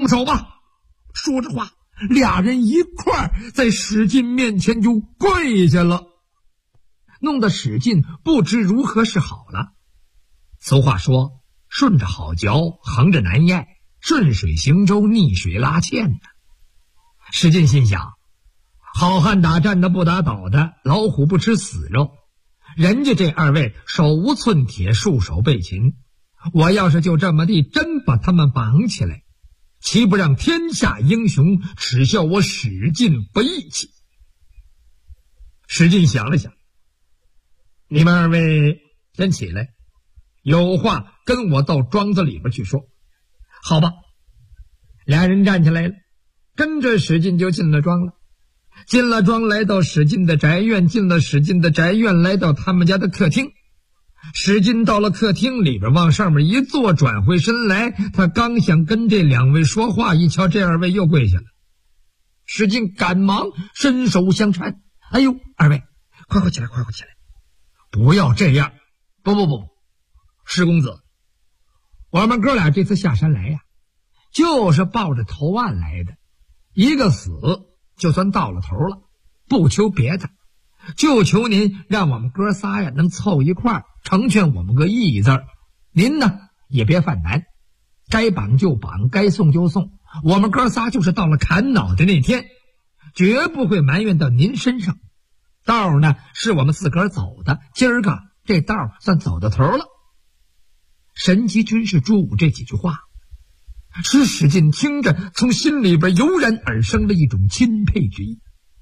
动手吧。说着话，俩人一块儿在史进面前就跪下了，弄得史进不知如何是好了。俗话说，顺着好嚼，横着难咽，顺水行舟，逆水拉纤呢。史进心想，好汉打站的不打倒的，老虎不吃死肉，人家这二位手无寸铁，束手被擒，我要是就这么地真把他们绑起来，岂不让天下英雄耻笑我史进不义气？史进想了想，你们二位先起来，有话跟我到庄子里边去说。好吧。俩人站起来了，跟着史进就进了庄了。进了庄，来到史进的宅院，进了史进的宅院，来到他们家的客厅。史进到了客厅里边，往上面一坐，转回身来，他刚想跟这两位说话，一瞧这二位又跪下了。史进赶忙伸手相搀，哎呦，二位快起来，快起来，不要这样。不，史公子，我们哥俩这次下山来呀，就是抱着投案来的，一个死就算到了头了，不求别的，就求您让我们哥仨呀能凑一块儿成全我们个义字儿。您呢也别犯难，该绑就绑，该送就送，我们哥仨就是到了砍脑袋那天，绝不会埋怨到您身上。道呢是我们自个儿走的，今儿个这道算走到头了。神机军师朱武这几句话，使史进听着从心里边油然而生了一种钦佩之意。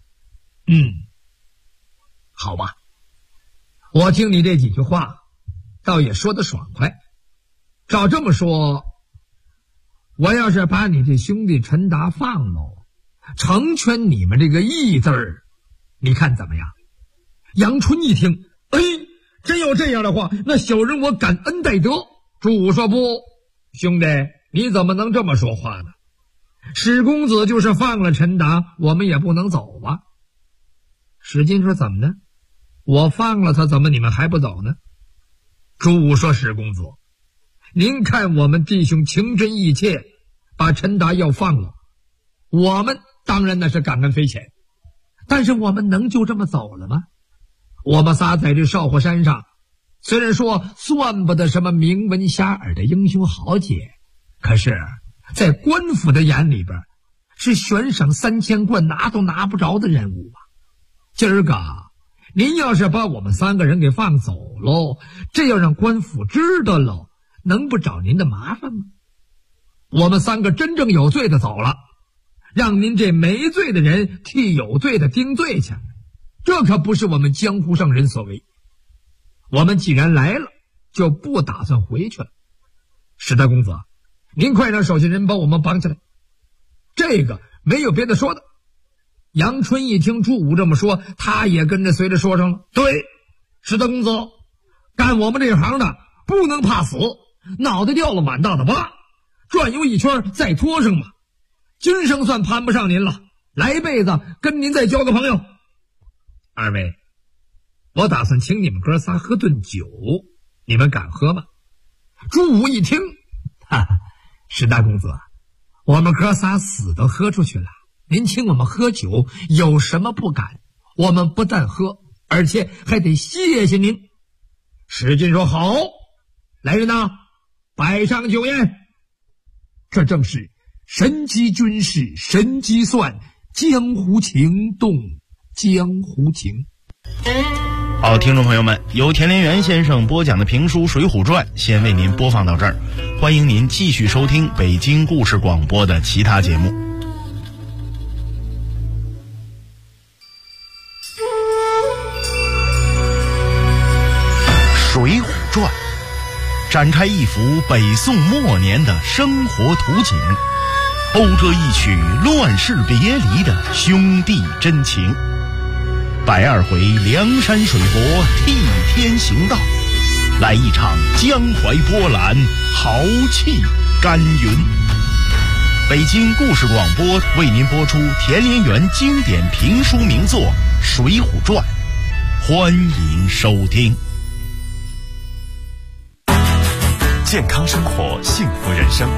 好吧，我听你这几句话倒也说得爽快。照这么说，我要是把你这兄弟陈达放喽，成全你们这个义字儿，你看怎么样？杨春一听，真要这样的话，那小人我感恩戴德。朱武说，不，兄弟，你怎么能这么说话呢？史公子就是放了陈达，我们也不能走啊。史进说，怎么呢？我放了他，怎么你们还不走呢？朱武说，史公子，您看我们弟兄情真意切，把陈达要放了，我们当然那是感恩匪浅，但是我们能就这么走了吗？我们仨在这少火山上，虽然说算不得什么名闻遐迩的英雄豪杰，可是在官府的眼里边，是悬赏3000贯拿都拿不着的任务啊。今儿个您要是把我们3个人给放走喽，这要让官府知道了，能不找您的麻烦吗？我们3个真正有罪的走了，让您这没罪的人替有罪的定罪去，这可不是我们江湖上人所为。我们既然来了，就不打算回去了。史大公子，您快让手下人把我们绑起来。这个没有别的说的。杨春一听朱武这么说，他也跟着随着说上了，对，史大公子，干我们这行的不能怕死，脑袋掉了满大的疤，转悠一圈再拖上嘛。今生算攀不上您了，来辈子跟您再交个朋友。二位，我打算请你们哥仨喝顿酒，你们敢喝吗？朱武一听，史大公子，我们哥仨死都喝出去了，您请我们喝酒有什么不敢？我们不但喝，而且还得谢谢您。史进说，好，来人呐，摆上酒宴。这正是神机军事，神机算，江湖情动江湖情。 好，听众朋友们，由田连元先生播讲的评书《水浒传》先为您播放到这儿，欢迎您继续收听北京故事广播的其他节目。《水浒传》展开一幅北宋末年的生活图景，讴歌一曲乱世别离的兄弟真情。120回梁山水泊替天行道，来一场江淮波澜，豪气干云。北京故事广播为您播出田连元经典评书名作《水浒传》，欢迎收听。 健康生活，幸福人生。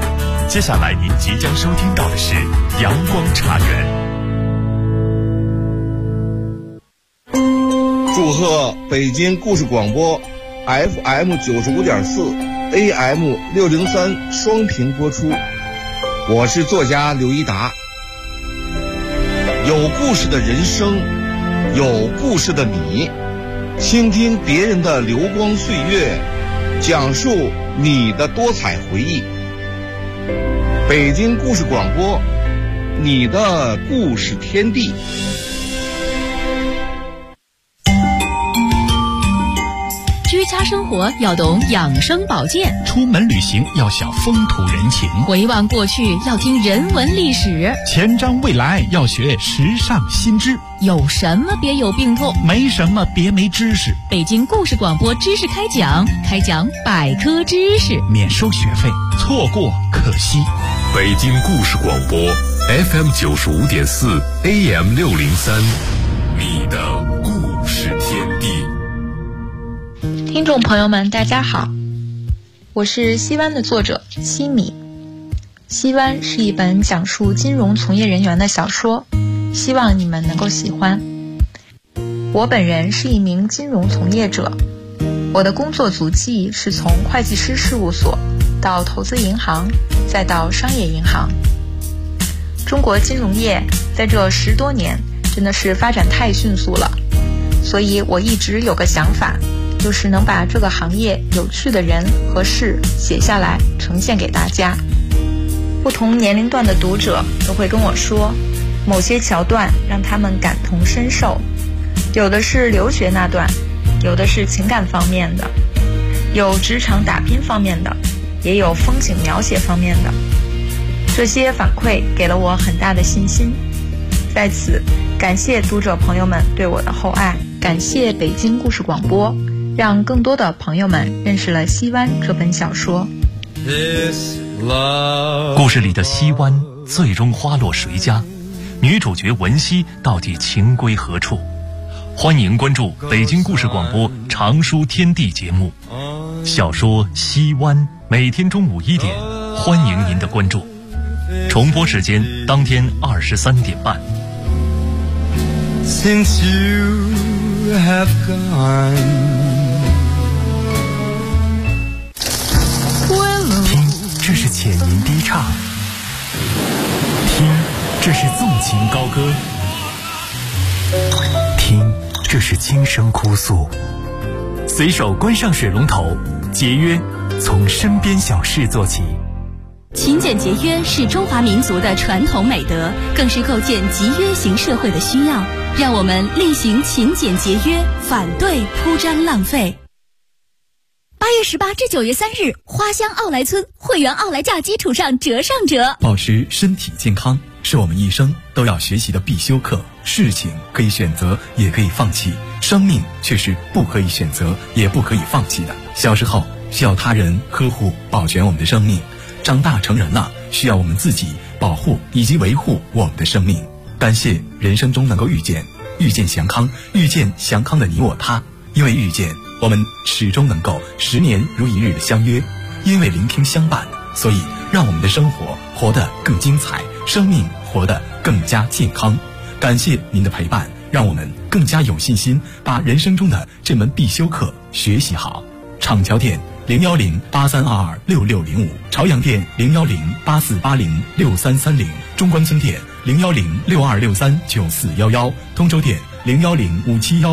接下来您即将收听到的是阳光茶园。 祝贺北京故事广播 FM 95.4 AM 603双频播出。我是作家刘一达。有故事的人生，有故事的你，倾听别人的流光岁月，讲述你的多彩回忆。北京故事广播，你的故事天地。 居家生活要懂养生保健， 出门旅行要晓风土人情， 回望过去要听人文历史， 前瞻未来要学时尚新知。 有什么别有病痛， 没什么别没知识。 北京故事广播知识开讲百科知识， 免收学费，错过可惜。 北京故事广播 FM 95.4 AM 603，你的故事天地。 听众朋友们大家好，我是西湾的作者西米。西湾是一本讲述金融从业人员的小说，希望你们能够喜欢。我本人是一名金融从业者，我的工作足迹是从会计师事务所到投资银行，再到商业银行。中国金融业在这10多年真的是发展太迅速了，所以我一直有个想法，就是能把这个行业有趣的人和事写下来呈现给大家。不同年龄段的读者都会跟我说，某些桥段让他们感同身受，有的是留学那段，有的是情感方面的，有职场打拼方面的，也有风景描写方面的。这些反馈给了我很大的信心，在此感谢读者朋友们对我的厚爱，感谢北京故事广播，让更多的朋友们认识了西湾这本小说。 故事里的西湾最终花落谁家？女主角文熙到底情归何处？欢迎关注北京故事广播长书天地节目小说《西湾》，每天中午1点，欢迎您的关注。重播时间当天23点半。 Since you have gone， 听，这是浅吟低唱；听，这是纵情高歌；听，这是轻声哭诉。随手关上水龙头，节约从身边小事做起。 勤俭节约是中华民族的传统美德，更是构建集约型社会的需要。让我们厉行勤俭节约，反对铺张浪费。8月18至9月3日，花乡奥莱村会员奥莱价基础上折上折。 保持身体健康是我们一生都要学习的必修课。事情可以选择，也可以放弃，生命却是不可以选择，也不可以放弃的。小时候需要他人呵护保全我们的生命，长大成人了，需要我们自己保护以及维护我们的生命。感谢人生中能够遇见祥康，遇见祥康的你我他。因为遇见，我们始终能够10年如一日的相约；因为聆听相伴，所以让我们的生活活得更精彩，生命活得更加健康。感谢您的陪伴，让我们更加有信心把人生中的这门必修课学习好。厂桥店01083226605，朝阳店01084806330，中关村店01062639411，通州店0105715。